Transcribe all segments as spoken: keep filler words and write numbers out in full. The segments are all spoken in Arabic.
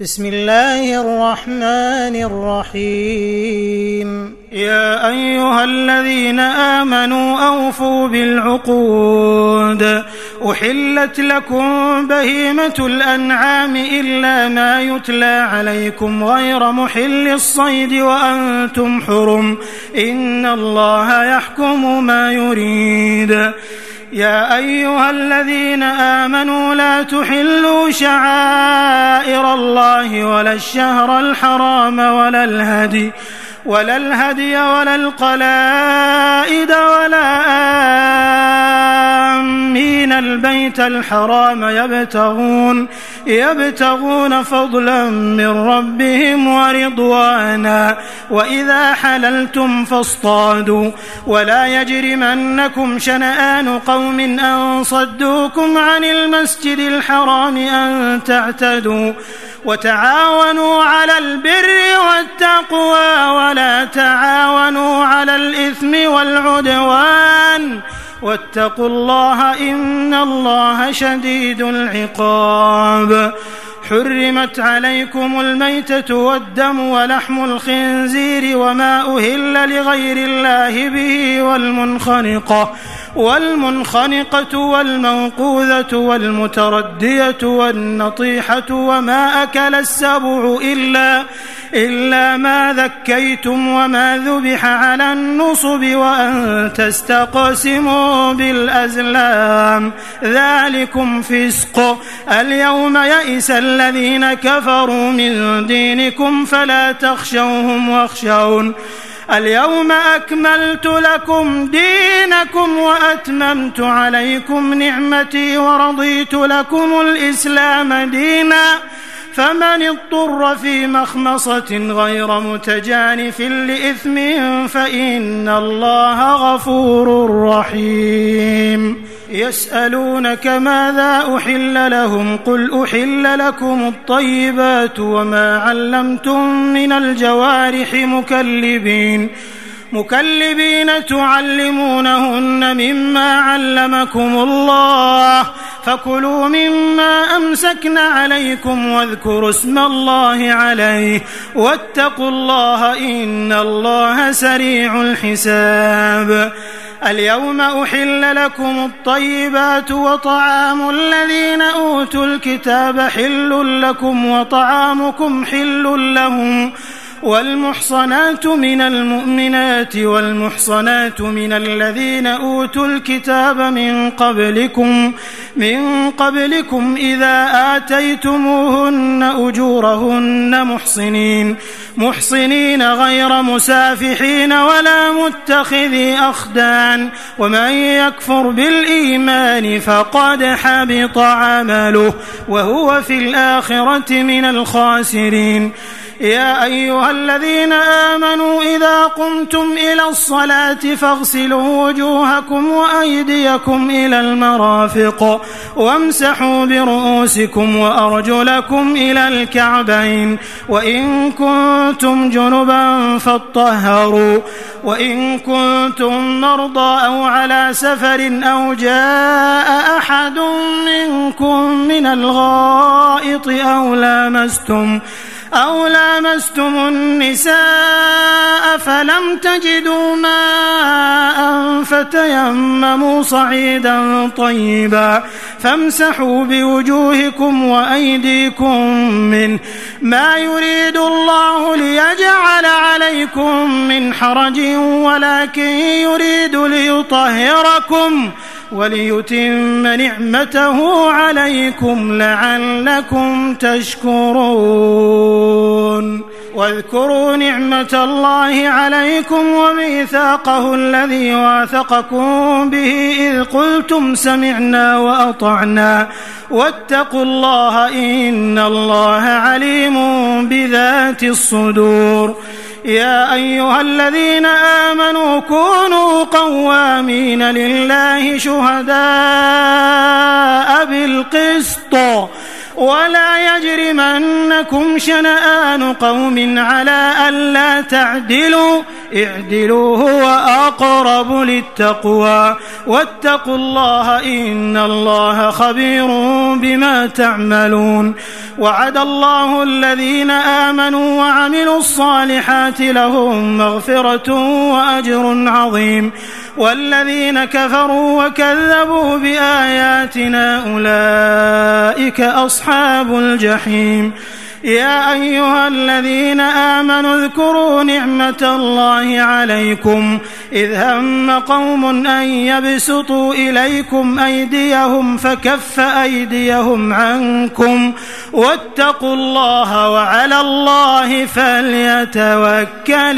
بسم الله الرحمن الرحيم يا أيها الذين آمنوا أوفوا بالعقود أحلت لكم بهيمة الأنعام إلا ما يتلى عليكم غير محل الصيد وأنتم حرم إن الله يحكم ما يريد. يا أيها الذين آمنوا لا تحلوا شعائر الله ولا الشهر الحرام ولا الهدي ولا الهدي ولا القلائد ولا آمين البيت الحرام يبتغون يبتغون فضلا من ربهم ورضوانا وإذا حللتم فاصطادوا ولا يجرمنكم شنآن قوم أن صدوكم عن المسجد الحرام أن تعتدوا وتعاونوا على البر والتقوى ولا تعاونوا على الإثم والعدوان واتقوا الله إن الله شديد العقاب. حرمت عليكم الميتة والدم ولحم الخنزير وما أهل لغير الله به والمنخنقة والمنخنقة والموقوذة والمتردية والنطيحة وما أكل السبع إلا إلا ما ذكيتم وما ذبح على النصب وأن تستقسموا بالأزلام ذلكم فسق. اليوم يئس الذين كفروا من دينكم فلا تخشوهم واخشون اليوم أكملت لكم دينكم وأتممت عليكم نعمتي ورضيت لكم الإسلام دينا فمن اضطر في مخمصة غير متجانف لإثم فإن الله غفور رحيم. يسألونك ماذا أحل لهم قل أحل لكم الطيبات وما علمتم من الجوارح مكلبين مكلبين تعلمونهن مما علمكم الله فكلوا مما أمسكن عليكم واذكروا اسم الله عليه واتقوا الله إن الله سريع الحساب. اليوم أحل لكم الطيبات وطعام الذين أوتوا الكتاب حل لكم وطعامكم حل لهم والمحصنات من المؤمنات والمحصنات من الذين أوتوا الكتاب من قبلكم من قبلكم إذا آتيتموهن أجورهن محصنين محصنين غير مسافحين ولا متخذي أخدان ومن يكفر بالإيمان فقد حبط عمله وهو في الآخرة من الخاسرين. يا أيها الذين آمنوا إذا قمتم إلى الصلاة فاغسلوا وجوهكم وأيديكم إلى المرافق وامسحوا برؤوسكم وأرجلكم إلى الكعبين وإن كنتم جنبا فاطهروا وإن كنتم مرضى أو على سفر أو جاء أحد منكم من الغائط أو لامستم أو لامستم النساء فلم تجدوا ماء فتيمموا صعيدا طيبا فامسحوا بوجوهكم وأيديكم منه ما يريد الله ليجعل عليكم من حرج ولكن يريد ليطهركم وليتم نعمته عليكم لعلكم تشكرون. واذكروا نعمة الله عليكم وميثاقه الذي واثقكم به إذ قلتم سمعنا وأطعنا واتقوا الله إن الله عليم بذات الصدور. يا أيها الذين آمنوا كونوا قوامين لله شهداء بالقسط ولا يجرمنكم شنآن قوم على ألا تعدلوا اعدلوا هو أقرب للتقوى واتقوا الله إن الله خبير بما تعملون. وعد الله الذين آمنوا وعملوا الصالحات لهم مغفرة وأجر عظيم والذين كفروا وكذبوا بآياتنا أولئك أصحاب الجحيم. يا أيها الذين آمنوا اذكروا نعمة الله عليكم إذ هم قوم أن يبسطوا إليكم أيديهم فكف أيديهم عنكم واتقوا الله وعلى الله فليتوكل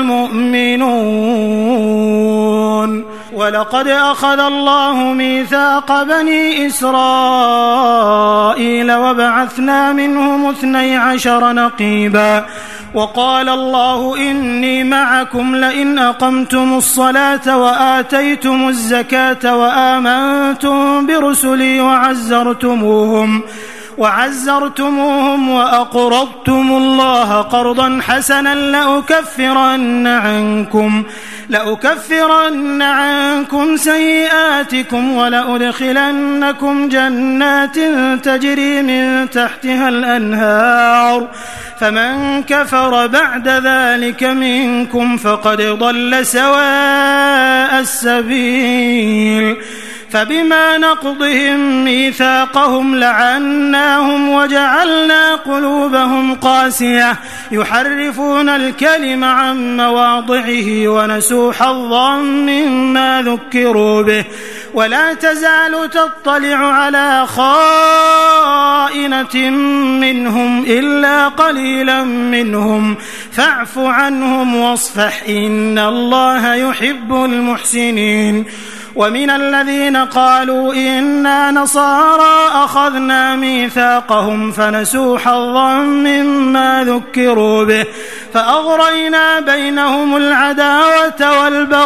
المؤمنون. ولقد أخذ الله ميثاق بني إسرائيل وبعثنا منهم اثني عشر نقيبا وقال الله إني معكم لئن أقمتم الصلاة وآتيتم الزكاة وآمنتم برسلي وعزرتموهم وعزرتموهم وأقرضتم الله قرضا حسنا لأكفرن عنكم لأكفرن عنكم سيئاتكم ولأدخلنكم جنات تجري من تحتها الأنهار فمن كفر بعد ذلك منكم فقد ضل سواء السبيل. فبما نقضهم ميثاقهم لعناهم وجعلنا قلوبهم قاسية يحرفون الكلم عن مواضعه ونسوا حظا مما ذكروا به ولا تزال تطلع على خائنة منهم إلا قليلا منهم فاعف عنهم واصفح إن الله يحب المحسنين. ومن الذين قالوا إنا نصارى أخذنا ميثاقهم فنسوا حظا مما ذكروا به فأغرينا بينهم العداوة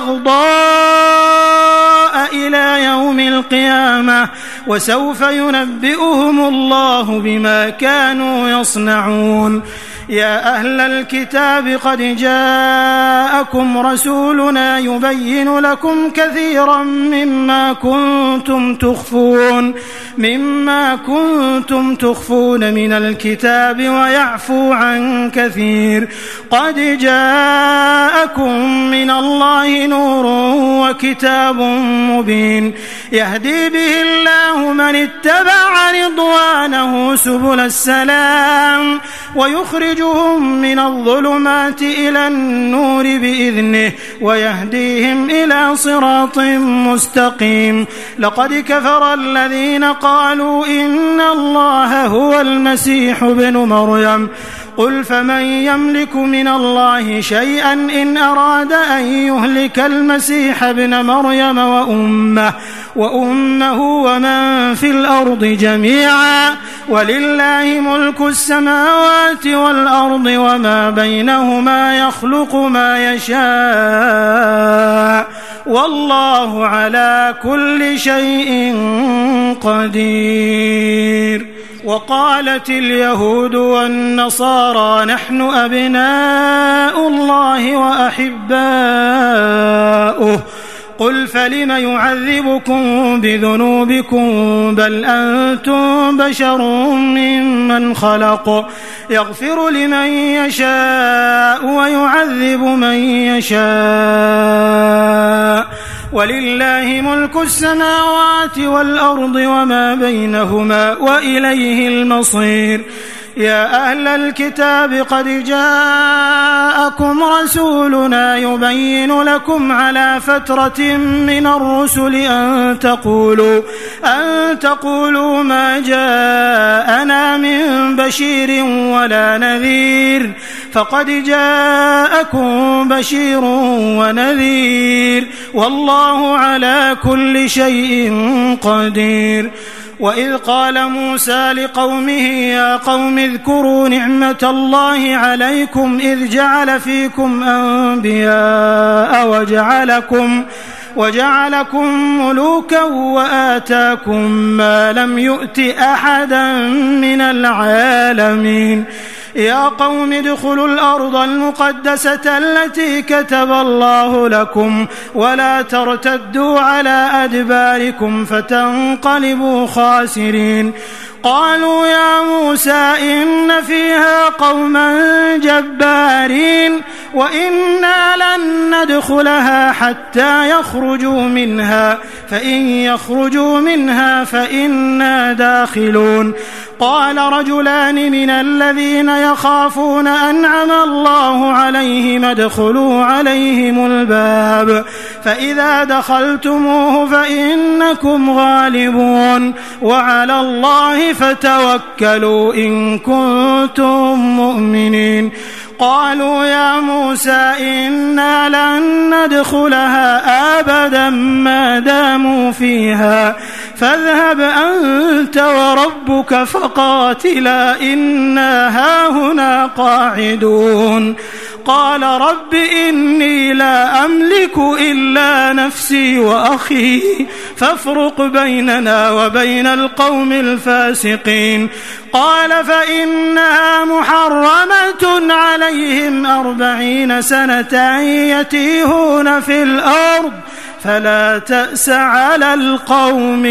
والبغضاء إلى يوم القيامة وسوف ينبئهم الله بما كانوا يصنعون. يا أهل الكتاب قد جاءكم رسولنا يبين لكم كثيرا مما كنتم تخفون مما كنتم تخفون من الكتاب ويعفو عن كثير قد جاءكم من الله نور وكتاب مبين يهدي به الله من اتبع رضوانه سبل السلام ويخرجهم من الظلمات إلى النور بإذنه ويهديهم إلى صراط مستقيم. لقد كفر الذين قالوا إن الله هو المسيح ابن مريم قل فمن يملك من الله شيئا إن أراد أن يهلك المسيح ابن مريم وأمه وأمه ومن في الأرض جميعا ولله ملك السماوات والأرض وما بينهما يخلق ما يشاء والله على كل شيء قدير. وقالت اليهود والنصارى نحن أبناء الله وأحباؤه قل فلم يعذبكم بذنوبكم بل أنتم بشر ممن خلق يغفر لمن يشاء ويعذب من يشاء ولله ملك السماوات والأرض وما بينهما وإليه المصير. يا أهل الكتاب قد جاءكم رسولنا يبين لكم على فترة من الرسل أن تقولوا أن تقولوا ما جاءنا من بشير ولا نذير فقد جاءكم بشير ونذير والله على كل شيء قدير. وإذ قال موسى لقومه يا قوم اذكروا نعمة الله عليكم إذ جعل فيكم أنبياء وجعلكم وجعلكم ملوكا وآتاكم ما لم يؤت أحدا من العالمين يا قوم ادخلوا الأرض المقدسة التي كتب الله لكم ولا ترتدوا على أدباركم فتنقلبوا خاسرين قالوا يا موسى إن فيها قوما جبارين وإنا لن ندخلها حتى يخرجوا منها فإن يخرجوا منها فإنا داخلون قال رجلان من الذين يخافون أنعم الله عليهم ادخلوا عليهم الباب فإذا دخلتموه فإنكم غالبون وعلى الله فتوكلوا إن كنتم مؤمنين قالوا يا موسى إنا لن ندخلها أبدا ما داموا فيها فاذهب أنت وربك فقاتلا إنا هاهنا قاعدون قال رب إني لا أملك إلا نفسي وأخي فافرق بيننا وبين القوم الفاسقين قال فإنها محرمة عليهم أربعين سنة يتيهون في الأرض فلا تأس على القوم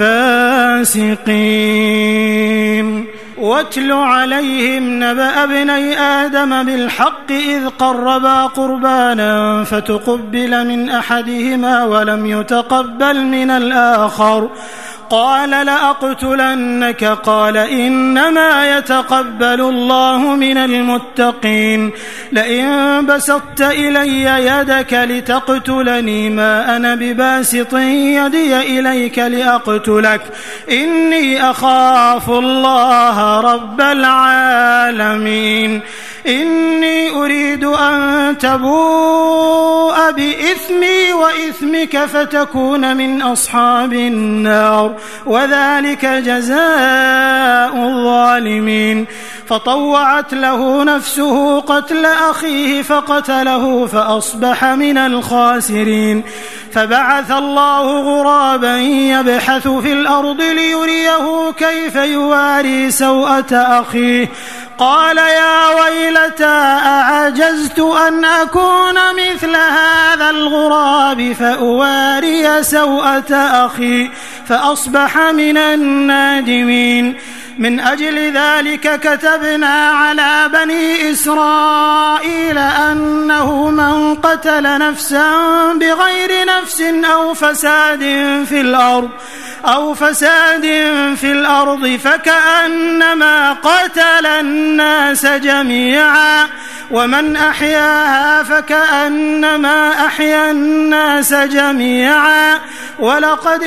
الفاسقين واتل عليهم نبأ ابني آدم بالحق إذ قربا قربانا فتقبل من أحدهما ولم يتقبل من الآخر قال لأقتلنك قال إنما يتقبل الله من المتقين لئن بسطت إلي يدك لتقتلني ما أنا بباسط يدي إليك لأقتلك إني أخاف الله رب العالمين إني أريد أن تبوء بإثمي وإثمك فتكون من أصحاب النار وذلك جزاء الظالمين فطوعت له نفسه قتل أخيه فقتله فأصبح من الخاسرين فبعث الله غرابا يبحث في الأرض ليريه كيف يواري سوءة أخيه قال يا ويلتى أعجزت أن أكون مثل هذا الغراب فأواري سوءة أخي فأصبح من النادمين من أجل ذلك كتبنا على بني إسرائيل أنه من قتل نفسا بغير نفس أو فساد في الأرض أو فساد في الأرض فكأنما قتل الناس جميعا ومن أحياها فكأنما أحيا الناس جميعا ولقد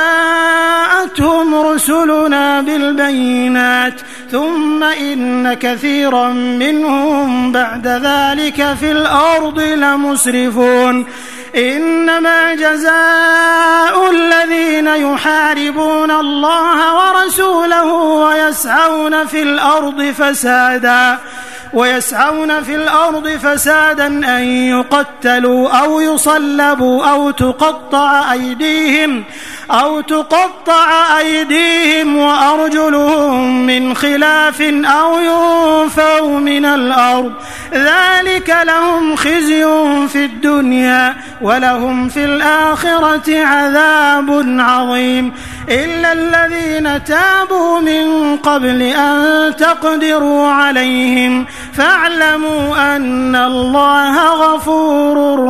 جاءتهم رسلنا بالبينات ثم إن كثيرا منهم بعد ذلك في الأرض لمسرفون إنما جزاء الذين يحاربون الله ورسوله ويسعون في الأرض فسادا ويسعون في الأرض فسادا أن يقتلوا أو يصلبوا أو تقطع أيديهم أو تقطع أيديهم وأرجلهم من خلاف أو ينفوا من الأرض ذلك لهم خزي في الدنيا ولهم في الآخرة عذاب عظيم إلا الذين تابوا من قبل أن تقدروا عليهم فاعلموا أن الله غفور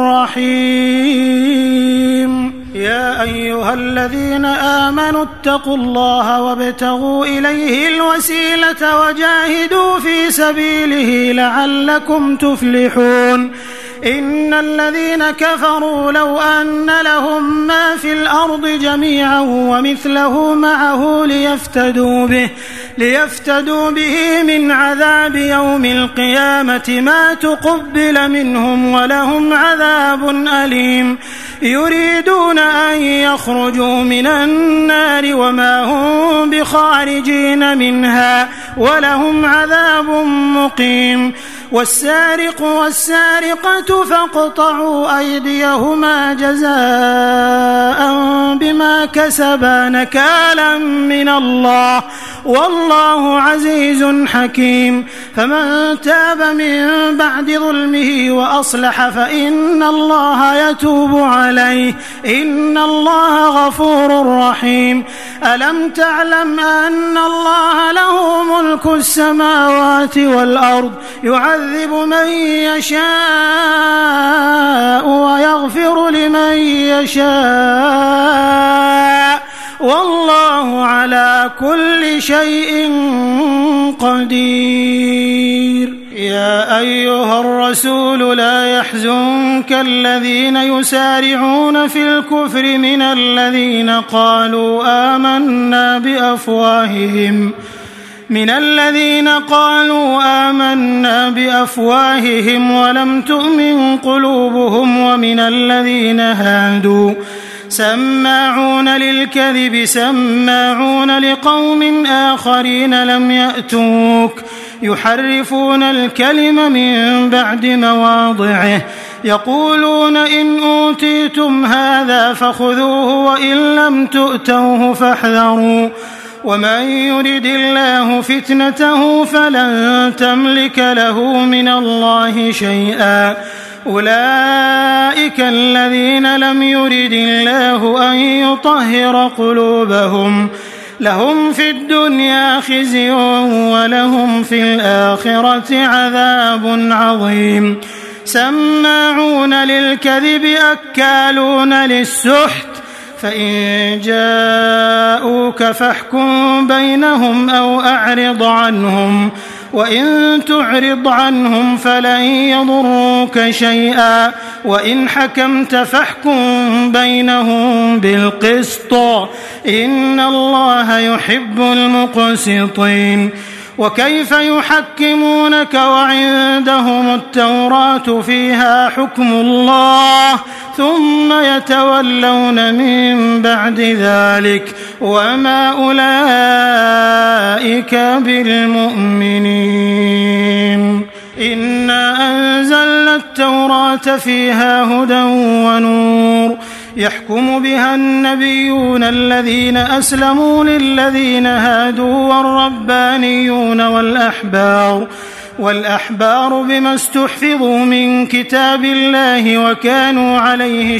رحيم يا أيها الذين آمنوا اتقوا الله وابتغوا إليه الوسيلة وجاهدوا في سبيله لعلكم تفلحون إن الذين كفروا لو أن لهم ما في الأرض جميعا ومثله معه ليفتدوا به ليفتدوا به من عذاب يوم القيامة ما تقبل منهم ولهم عذاب أليم يريدون أن يخرجوا من النار وما هم بخارجين منها ولهم عذاب مقيم والسارق والسارقة فاقطعوا أيديهما جزاء بما كسبا نكالا من الله والله عزيز حكيم. فمن تاب من بعد ظلمه وأصلح فإن الله يتوب عليه إن الله غفور رحيم. ألم تعلم أن الله له ملك السماوات والأرض يعذب من يشاء ويغفر لمن يشاء والله على كل شيء قدير. يا أيها الرسول لا يحزنك الذين يسارعون في الكفر من الذين قالوا آمنا بأفواههم من الذين قالوا آمنا بأفواههم ولم تؤمن قلوبهم ومن الذين هادوا سماعون للكذب سماعون لقوم آخرين لم يأتوك يحرفون الكلم من بعد مواضعه يقولون إن أوتيتم هذا فخذوه وإن لم تؤتوه فاحذروا ومن يرد الله فتنته فلن تملك له من الله شيئا أولئك الذين لم يرد الله أن يطهر قلوبهم لهم في الدنيا خزي ولهم في الآخرة عذاب عظيم. سماعون للكذب أكالون للسحت فإن جاءوك فاحكم بينهم أو أعرض عنهم وإن تعرض عنهم فلن يضروك شيئا وإن حكمت فاحكم بينهم بالقسط إن الله يحب المقسطين. وكيف يحكمونك وعندهم التوراة فيها حكم الله ثم يتولون من بعد ذلك وما أولئك بالمؤمنين. إنا أنزلنا التوراة فيها هدى ونور يحكم بها النبيون الذين أسلموا للذين هادوا والربانيون والأحبار والأحبار بما استحفظوا من كتاب الله وكانوا عليه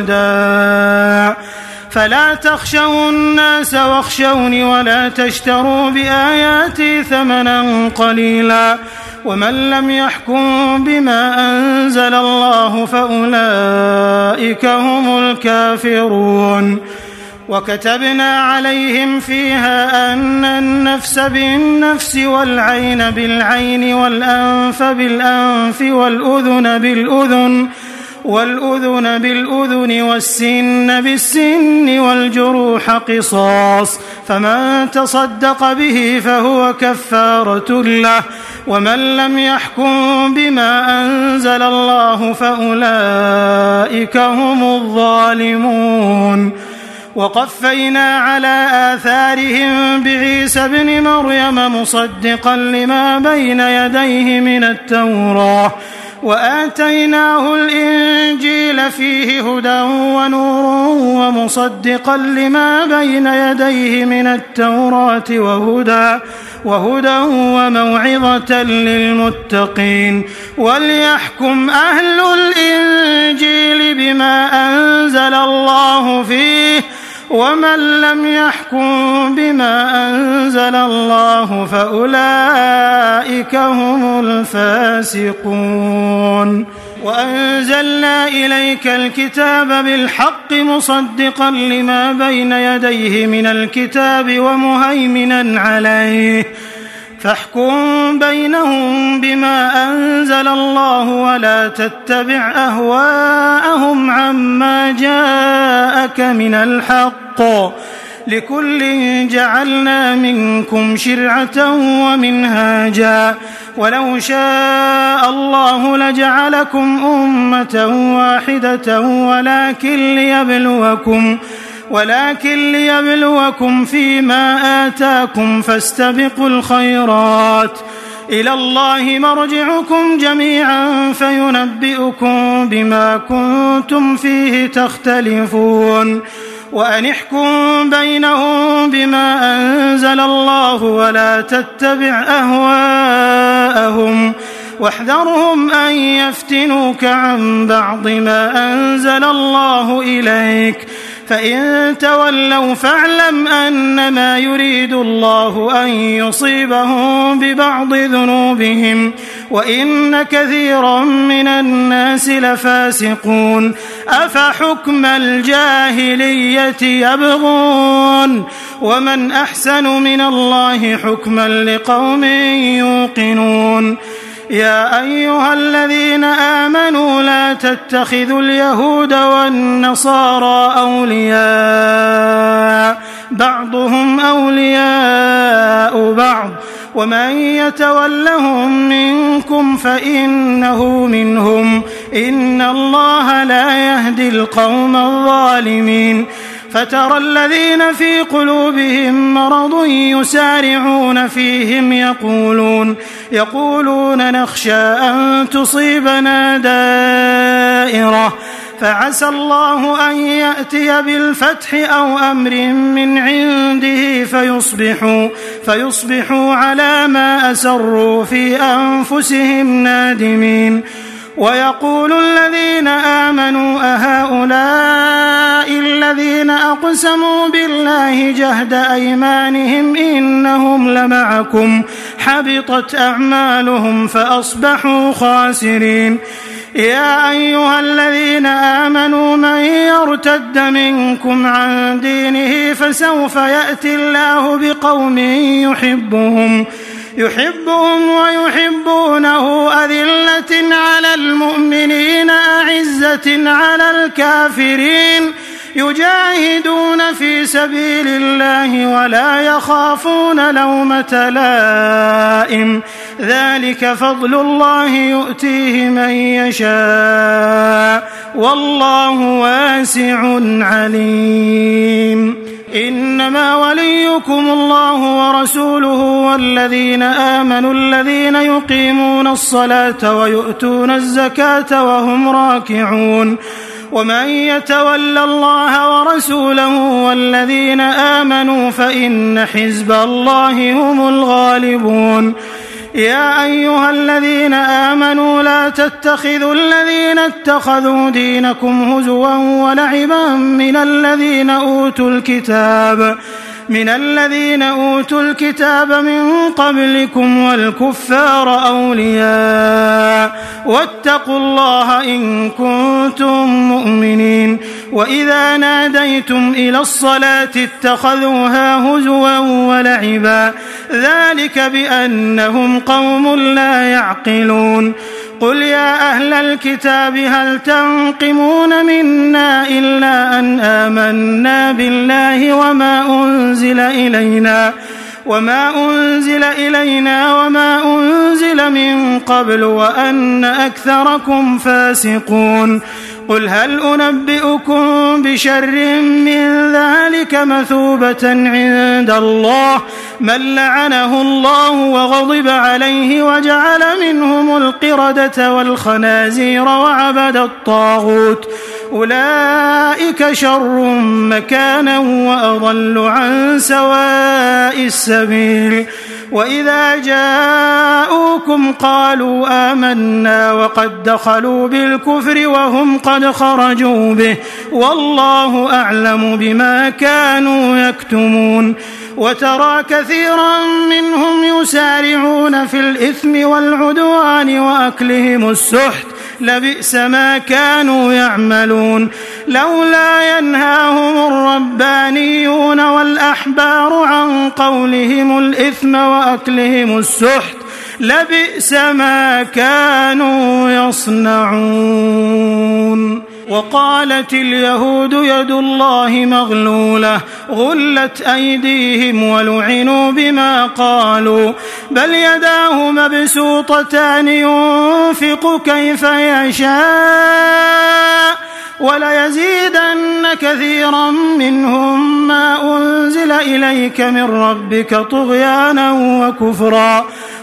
شهداء فلا تخشوا الناس واخشوني ولا تشتروا بآياتي ثمنا قليلا ومن لم يحكم بما أنزل الله فأولئك هم الكافرون. وكتبنا عليهم فيها أن النفس بالنفس والعين بالعين والأنف بالأنف والأذن بالأذن والأذن بالأذن والسن بالسن والجروح قصاص فمن تصدق به فهو كفارة له ومن لم يحكم بما أنزل الله فأولئك هم الظالمون. وقفينا على آثارهم بعيسى ابن مريم مصدقا لما بين يديه من التوراة وآتيناه الإنجيل فيه هدى ونور ومصدقا لما بين يديه من التوراة وهدى وهدى وموعظة للمتقين. وليحكم أهل الإنجيل بما أنزل الله فيه ومن لم يحكم بما أنزل الله فأولئك هم الفاسقون. وأنزلنا إليك الكتاب بالحق مصدقا لما بين يديه من الكتاب ومهيمنا عليه فاحكم بينهم بما أنزل الله ولا تتبع أهواءهم عما جاءك من الحق لكل جعلنا منكم شرعة ومنهاجا ولو شاء الله لجعلكم أمة واحدة ولكن ليبلوكم ولكن ليبلوكم فيما آتاكم فاستبقوا الخيرات إلى الله مرجعكم جميعا فينبئكم بما كنتم فيه تختلفون وأن احكم بينهم بما أنزل الله ولا تتبع أهواءهم واحذرهم أن يفتنوك عن بعض ما أنزل الله إليك فإن تولوا فاعلم أنما يريد الله أن يصيبهم ببعض ذنوبهم وإن كثيرا من الناس لفاسقون أفحكم الجاهلية يبغون ومن أحسن من الله حكما لقوم يوقنون يا أيها الذين آمنوا لا تتخذوا اليهود والنصارى أولياء بعضهم أولياء بعض ومن يتولهم منكم فإنه منهم إن الله لا يهدي القوم الظالمين فترى الذين في قلوبهم مرض يسارعون فيهم يقولون يقولون نخشى أن تصيبنا دائرة فعسى الله أن يأتي بالفتح أو أمر من عنده فيصبحوا, فيصبحوا على ما أسروا في أنفسهم نادمين ويقول الذين آمنوا أهؤلاء الذين أقسموا بالله جهد أيمانهم إنهم لمعكم حبطت أعمالهم فأصبحوا خاسرين يا أيها الذين آمنوا من يرتد منكم عن دينه فسوف يأتي الله بقوم يحبهم يحبهم ويحبونه أذلة على المؤمنين أعزة على الكافرين يجاهدون في سبيل الله ولا يخافون لومة لائم ذلك فضل الله يؤتيه من يشاء والله واسع عليم إنما وليكم الله ورسوله والذين آمنوا الذين يقيمون الصلاة ويؤتون الزكاة وهم راكعون ومن يتولى الله ورسوله والذين آمنوا فإن حزب الله هم الغالبون يا أيها الذين آمنوا لا تتخذوا الذين اتخذوا دينكم هزوا ولعبا من الذين أوتوا الكتاب من الذين أوتوا الكتاب من قبلكم والكفار أولياء واتقوا الله إن كنتم مؤمنين وإذا ناديتم إلى الصلاة اتخذوها هزوا ولعبا ذلك بأنهم قوم لا يعقلون قل يا أهل الكتاب هل تنقمون منا إلا أن آمنا بالله وما أنزل إلينا وما أنزل إلينا وما أنزل من قبل وأن أكثركم فاسقون قل هل أنبئكم بشر من ذلك مثوبة عند الله من لعنه الله وغضب عليه وجعل منهم القردة والخنازير وعبد الطاغوت أولئك شر مكانا وأضل عن سواء السبيل وإذا جاءوكم قالوا آمنا وقد دخلوا بالكفر وهم قد خرجوا به والله أعلم بما كانوا يكتمون وترى كثيرا منهم يسارعون في الإثم والعدوان وأكلهم السحت لبئس ما كانوا يعملون لولا ينهاهم الربانيون والأحبار عن قولهم الإثم وأكلهم السحت لبئس ما كانوا يصنعون وقالت اليهود يد الله مغلولة غلت أيديهم ولعنوا بما قالوا بل يداه مبسوطتان ينفق كيف يشاء وليزيدن كثيرا منهم ما أنزل إليك من ربك طغيانا وكفرا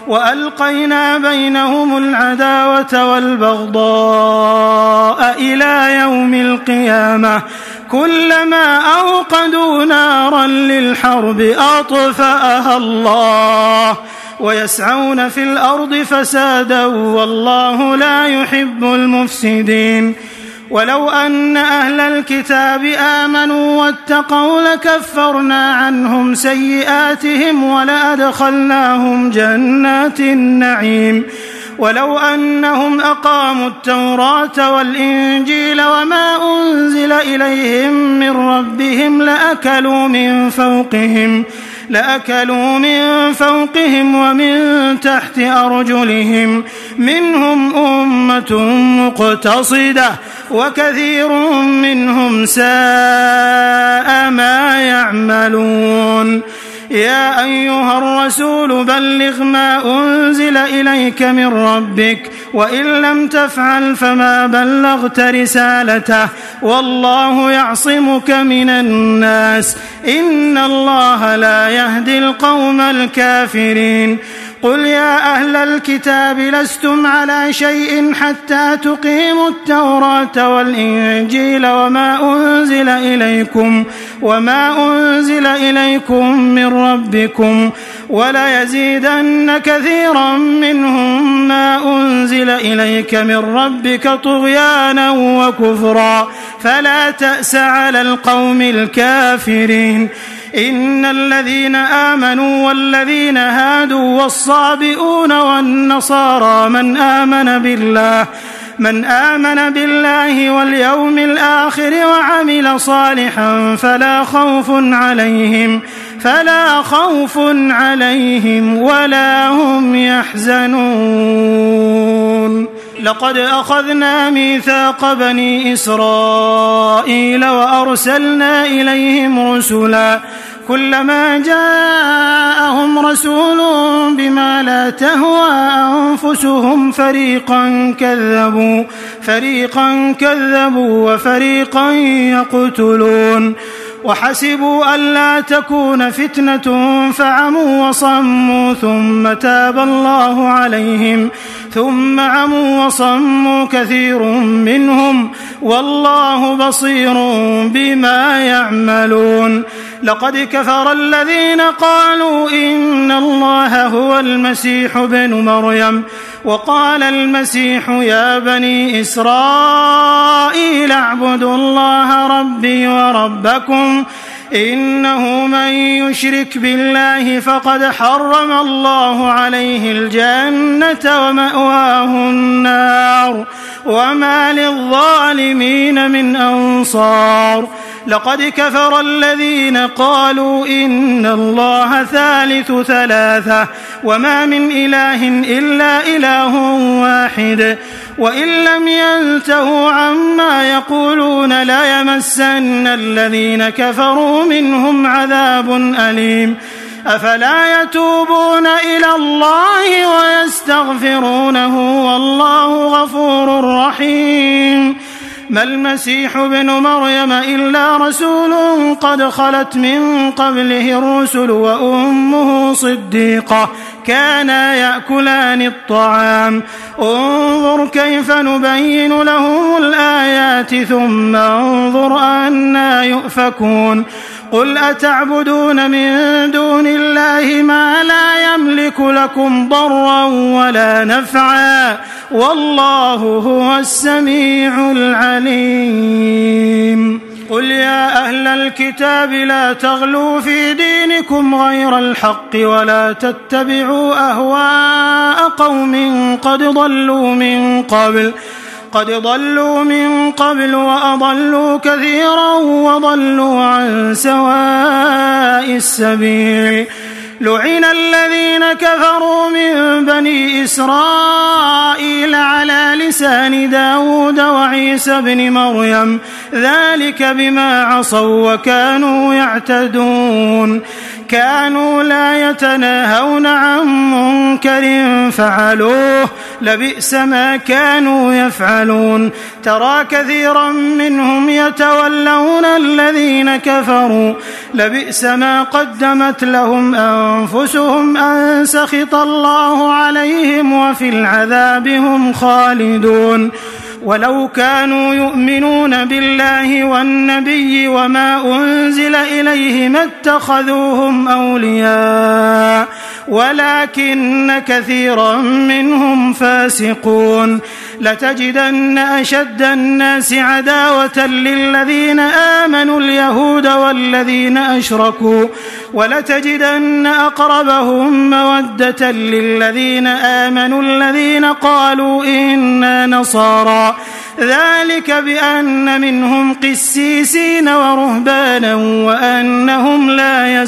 وألقينا بينهم العداوة والبغضاء إلى يوم القيامة كلما أوقدوا نارا للحرب أطفأها الله ويسعون في الأرض فسادا والله لا يحب المفسدين. ولو أن أهل الكتاب آمنوا واتقوا لكفرنا عنهم سيئاتهم ولأدخلناهم جنات النعيم. ولو أنهم أقاموا التوراة والإنجيل وما أنزل إليهم من ربهم لأكلوا من فوقهم لأكلوا من فوقهم ومن تحت أرجلهم منهم أمة مقتصدة وكثير منهم ساء ما يعملون. يا أيها الرسول بلغ ما أنزل إليك من ربك وإن لم تفعل فما بلغت رسالته والله يعصمك من الناس إن الله لا يهدي القوم الكافرين. قل يا أهل الكتاب لستم على شيء حتى تقيموا التوراة والإنجيل وما أنزل إليكم وما أنزل إليكم من ربكم وليزيدن كثيرا منهم ما أنزل إليك من ربك طغيانا وكفرا فلا تأس على القوم الكافرين. إن الذين آمنوا والذين هادوا والصابئون والنصارى من آمن بالله من آمن بالله واليوم الآخر وعمل صالحا فلا خوف عليهم فلا خوف عليهم ولا هم يحزنون. لقد أخذنا ميثاق بني إسرائيل وأرسلنا إليهم رسلا كلما جاءهم رسول بما لا تهوى أنفسهم فريقا كذبوا فريقا كذبوا وفريقا يقتلون وحسبوا ألا تكون فتنة فعموا وصموا ثم تاب الله عليهم ثم عموا وصموا كثير منهم والله بصير بما يعملون. لقد كفر الذين قالوا إن الله هو المسيح ابن مريم وقال المسيح يا بني إسرائيل اعبدوا الله ربي وربكم إنه من يشرك بالله فقد حرم الله عليه الجنة ومأواه النار وما للظالمين من أنصار. لقد كفر الذين قالوا إن الله ثالث ثلاثة وما من إله إلا إله واحد وإن لم ينتهوا عما يقولون لا يمسن الذين كفروا منهم عذاب أليم. أفلا يتوبون إلى الله ويستغفرونه والله غفور رحيم. ما المسيح ابن مريم إلا رسول قد خلت من قبله الرسل وأمه صديقة كانا يأكلان الطعام انظر كيف نبين لهم الآيات ثم انظر أنا يؤفكون. قل أتعبدون من دون الله ما لا يملك لكم ضرا ولا نفعا والله هو السميع العليم. قل يا أهل الكتاب لا تغلوا في دينكم غير الحق ولا تتبعوا أهواء قوم قد ضلوا من قبل قد ضلوا من قبل وأضلوا كثيرا وضلوا عن سواء السبيل. لعن الذين كفروا من بني إسرائيل على لسان داود وعيسى بن مريم ذلك بما عصوا وكانوا يعتدون. كانوا لا يتناهون عن منكر فعلوه لبئس ما كانوا يفعلون ترى كثيرا منهم يتولون الذين كفروا لبئس ما قدمت لهم أنفسهم أن سخط الله عليهم وفي العذاب هم خالدون ولو كانوا يؤمنون بالله والنبي وما أنزل إليه ما اتخذوهم أولياء ولكن كثيرا منهم فاسقون لتجدن أشد الناس عداوة للذين آمنوا اليهود والذين أشركوا ولتجدن أقربهم مودة للذين آمنوا الذين قالوا إنا نصارى ذلك بأن منهم قسيسين ورهبانا وأنهم لا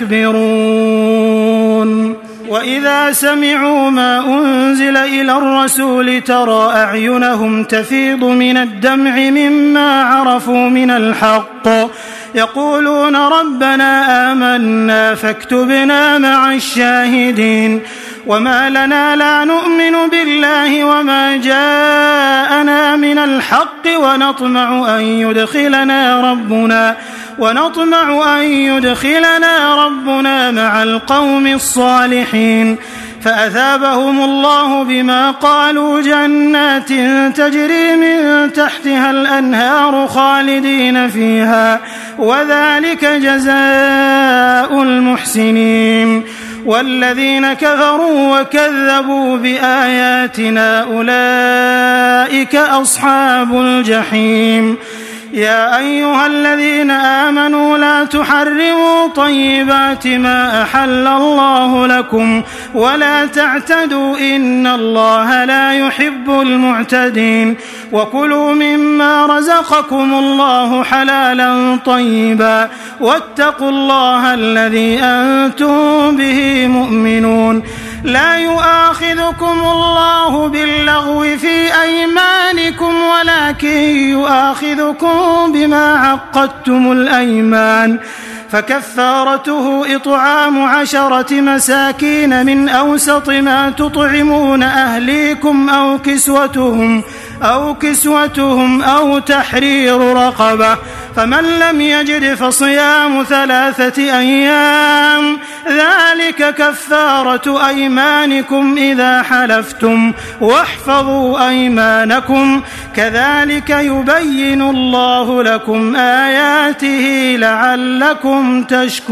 يستكبرون وإذا سمعوا ما أنزل إلى الرسول ترى أعينهم تفيض من الدمع مما عرفوا من الحق يقولون ربنا آمنا فاكتبنا مع الشاهدين وما لنا لا نؤمن بالله وما جاءنا من الحق ونطمع أن يدخلنا ربنا ونطمع أن يدخلنا ربنا مع القوم الصالحين فأثابهم الله بما قالوا جنات تجري من تحتها الأنهار خالدين فيها وذلك جزاء المحسنين والذين كفروا وكذبوا بآياتنا أولئك أصحاب الجحيم يا أيها الذين آمنوا لا تحرموا طيبات ما أحل الله لكم ولا تعتدوا إن الله لا يحب المعتدين وكلوا مما رزقكم الله حلالا طيبا واتقوا الله الذي أنتم به مؤمنون لا يؤاخذكم الله باللغو في أيمانكم ولكن يؤاخذكم بما عقدتم الأيمان فكفارته إطعام عشرة مساكين من أوسط ما تطعمون أهليكم أو كسوتهم أو كسوتهم أو تحرير رقبة فمن لم يجد فصيام ثلاثة أيام ذلك كفارة أيمانكم إذا حلفتم واحفظوا أيمانكم كذلك يبين الله لكم آياته لعلكم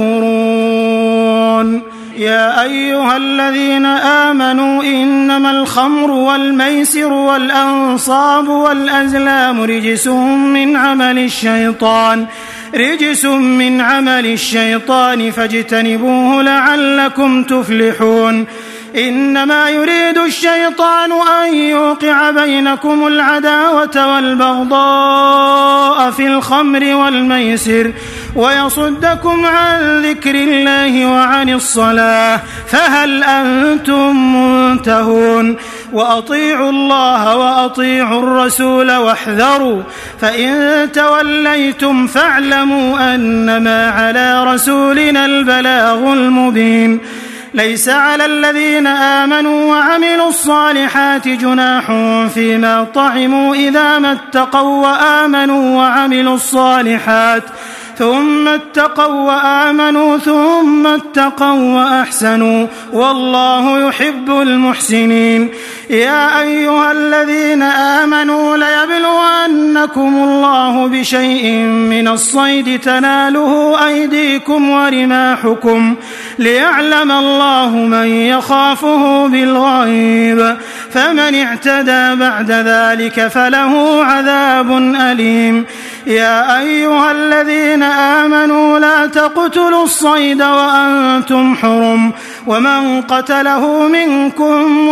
تشكرون يا أيها الذين آمنوا إنما الخمر والميسر والأنصاب والأزلام رجس من عمل الشيطان رجس من عمل الشيطان فاجتنبوه لعلكم تفلحون إنما يريد الشيطان أن يوقع بينكم العداوة والبغضاء في الخمر والميسر ويصدكم عن ذكر الله وعن الصلاة فهل أنتم منتهون وأطيعوا الله وأطيعوا الرسول واحذروا فإن توليتم فاعلموا أنما على رسولنا البلاغ المبين ليس على الذين آمنوا وعملوا الصالحات جناح فيما طعموا إذا ما اتقوا وآمنوا وعملوا الصالحات ثم اتقوا وآمنوا ثم اتقوا وأحسنوا والله يحب المحسنين يا أيها الذين آمنوا ليبلونكم الله بشيء من الصيد تناله أيديكم ورماحكم ليعلم الله من يخافه بالغيب فمن اعتدى بعد ذلك فله عذاب أليم يا أيها الذين آمنوا لا تقتلوا الصيد وأنتم حرم ومن قتله منكم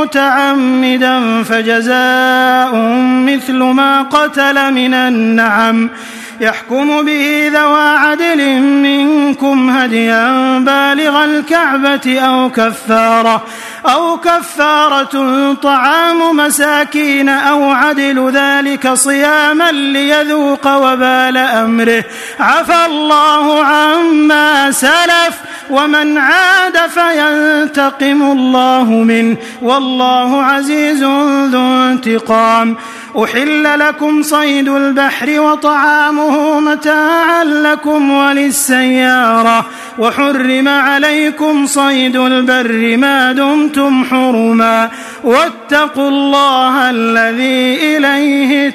متعمدا فجزاء مثل ما قتل من النعم يحكم به ذوى عدل منكم هديا بالغ الكعبة أو كفارة أو كفارة طعام مساكين أو عدل ذلك صياما ليذوق وبال أمره عفى الله عما سلف ومن عاد فينتقم الله منه والله عزيز ذو انتقام. أحل لكم صيد البحر وطعامه متاعا لكم وللسيارة وحرم عليكم صيد البر ما دمتم حرما واتقوا الله الذي إليه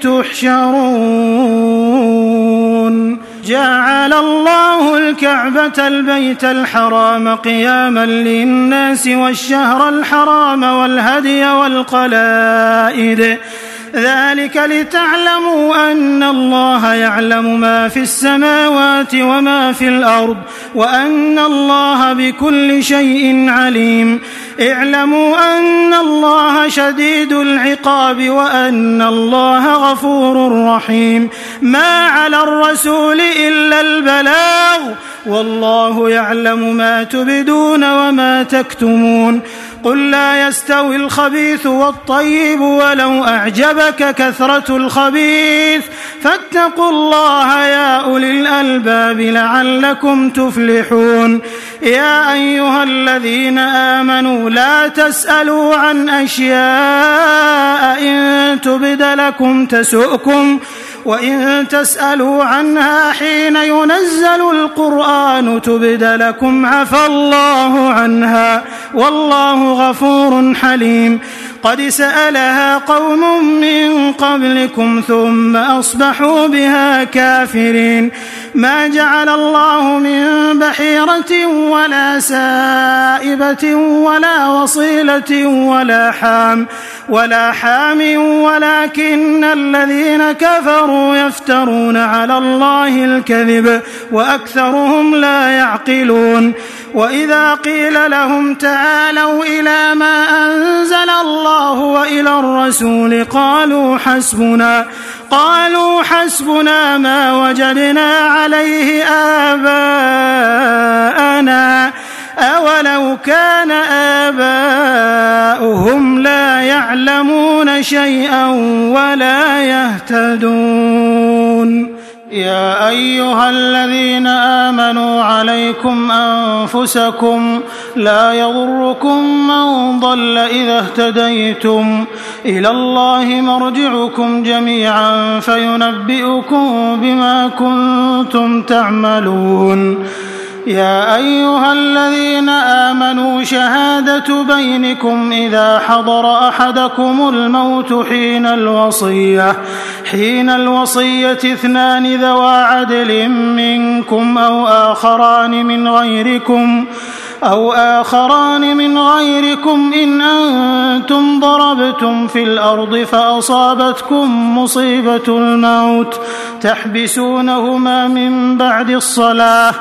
تحشرون. جعل الله الكعبة البيت الحرام قياما للناس والشهر الحرام والهدي والقلائد ذلك لتعلموا أن الله يعلم ما في السماوات وما في الأرض وأن الله بكل شيء عليم. اعلموا أن الله شديد العقاب وأن الله غفور رحيم. ما على الرسول إلا البلاغ والله يعلم ما تبدون وما تكتمون. قل لا يستوي الخبيث والطيب ولو أعجبك كثرة الخبيث فاتقوا الله يا أولي الألباب لعلكم تفلحون. يا أيها الذين آمنوا لا تسألوا عن أشياء إن تبد لكم تسؤكم وإن تسألوا عنها حين ينزل القرآن تبد لكم عفى الله عنها والله غفور حليم. قد سألها قوم من قبلكم ثم أصبحوا بها كافرين. ما جعل الله من بحيرة ولا سائبة ولا وصيلة ولا حام ولا حام ولكن الذين كفروا يفترون على الله الكذب وأكثرهم لا يعقلون. وإذا قيل لهم تعالوا إلى ما أنزل الله وإلى الرسول قالوا حسبنا قالوا حسبنا ما وجدنا عليه آباءنا أولو كان آباؤهم لا يعلمون شيئا ولا يهتدون. يا أيها الذين آمنوا عليكم أنفسكم لا يضركم من ضل إذا اهتديتم إلى الله مرجعكم جميعا فينبئكم بما كنتم تعملون. يا أيها الذين آمنوا شهادة بينكم إذا حضر أحدكم الموت حين الوصية حين الوصية اثنان ذوى عدل منكم أو آخران من غيركم أو آخران من غيركم إن أنتم ضربتم في الأرض فأصابتكم مصيبة الموت تحبسونهما من بعد الصلاة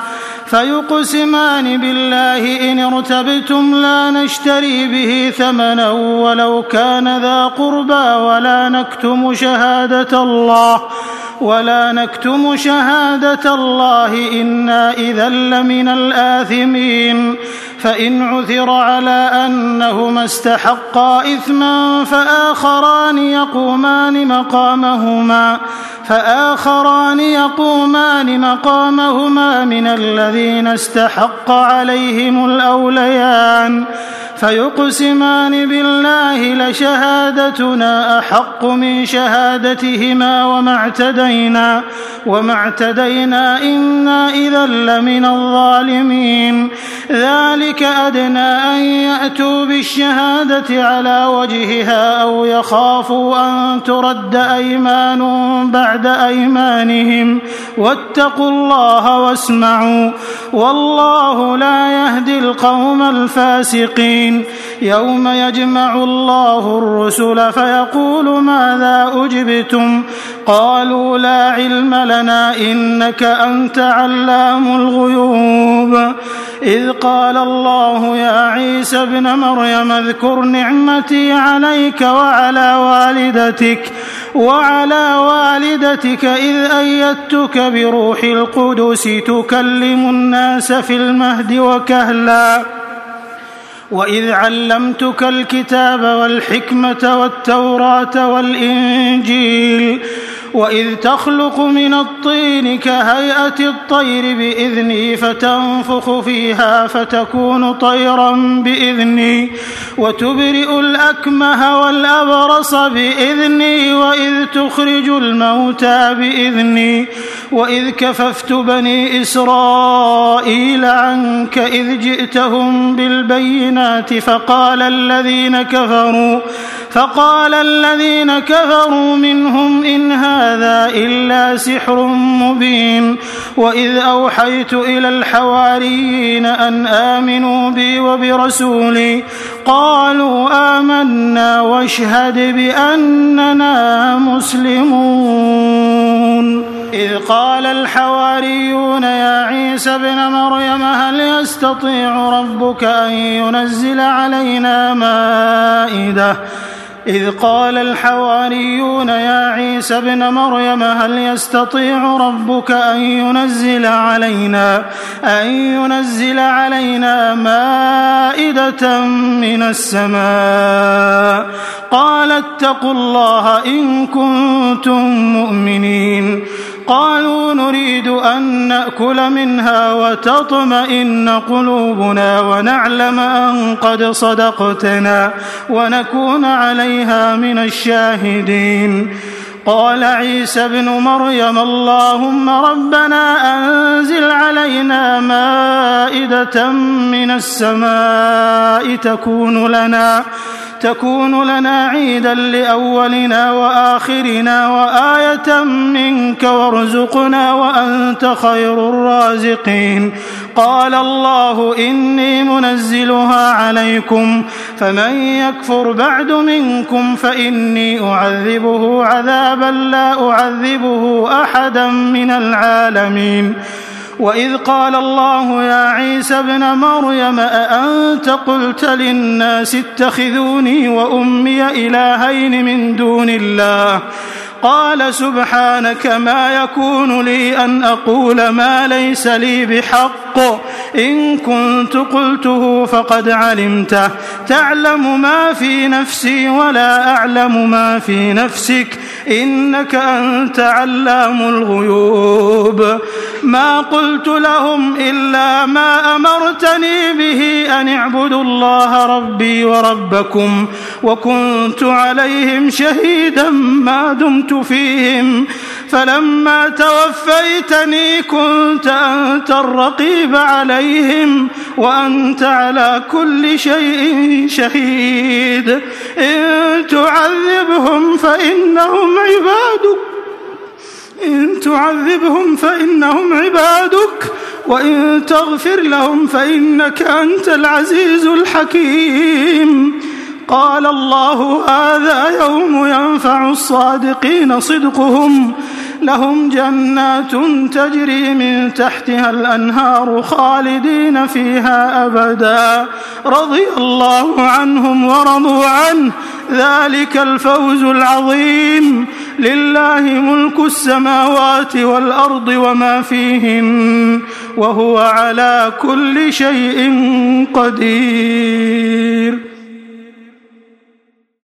فيقسمان بالله إن ارتبتم لا نشتري به ثمنا ولو كان ذا قربى ولا نكتم شهادة الله ولا نكتم شهادة الله إنا إذا لمن الآثمين. فإن عثر على أنهما استحقا إثما فآخران يقومان مقامهما فآخران يقومان مقامهما من الذين استحق عليهم الأوليان فيقسمان بالله لشهادتنا أحق من شهادتهما وما اعتدينا وما اعتدينا إنا إذا لمن الظالمين. ذلك أدنى أن يأتوا بالشهادة على وجهها أو يخافوا أن ترد أيمان بعد أيمانهم واتقوا الله واسمعوا والله لا يهدي القوم الفاسقين. يوم يجمع الله الرسل فيقول ماذا أجبتم قالوا لا علم لنا إنك أنت علام الغيوب. إذ قال الله يا عيسى ابن مريم اذكر نعمتي عليك وعلى والدتك وعلى والدتك إذ أيدتك بروح القدس تكلم الناس في المهد وكهلا وإذ علمتك الكتاب والحكمة والتوراة والإنجيل وإذ تخلق من الطين كهيئة الطير بإذني فتنفخ فيها فتكون طيرا بإذني وتبرئ الأكمه والأبرص بإذني وإذ تخرج الموتى بإذني وإذ كففت بني إسرائيل عنك إذ جئتهم بالبينات فقال الذين كفروا فقال الذين كفروا منهم إن هذا إلا سحر مبين وإذ أوحيت إلى الحواريين أن آمنوا بي وبرسولي قالوا آمنا واشهد بأننا مسلمون إذ قال الحواريون يا عيسى ابن مريم هل يستطيع ربك أن ينزل علينا مائدة إذ قال الحواريون يا عيسى ابن مريم هل يستطيع ربك أن ينزل علينا أن ينزل علينا مائدة من السماء قال اتقوا الله إن كنتم مؤمنين قالوا نريد أن نأكل منها وتطمئن قلوبنا ونعلم أن قد صدقتنا ونكون عليها من الشاهدين قال عيسى ابن مريم اللهم ربنا أنزل علينا مائدة من السماء تكون لنا تكون لنا عيدا لأولنا وآخرنا وآية منك وارزقنا وأنت خير الرازقين قال الله إني منزلها عليكم فمن يكفر بعد منكم فإني أعذبه عذابا لا أعذبه أحدا من العالمين وإذ قال الله يا عيسى ابن مريم أأنت قلت للناس اتخذوني وأمي إلهين من دون الله قال سبحانك ما يكون لي أن أقول ما ليس لي بحق إن كنت قلته فقد علمته تعلم ما في نفسي ولا أعلم ما في نفسك إنك أنت علام الغيوب ما قلت لهم إلا ما أمرتني به أن اعبدوا الله ربي وربكم وكنت عليهم شهيدا ما دمت فيهم فلما توفيتني كنت أنت الرقيب عليهم وأنت على كل شيء شهيد إن تعذبهم فإنهم عبادك إن تعذبهم فإنهم عبادك وإن تغفر لهم فإنك أنت العزيز الحكيم قال الله هذا يوم ينفع الصادقين صدقهم لهم جنات تجري من تحتها الأنهار خالدين فيها أبدا رضي الله عنهم ورضوا عنه ذلك الفوز العظيم لله ملك السماوات والأرض وما فيهن وهو على كل شيء قدير.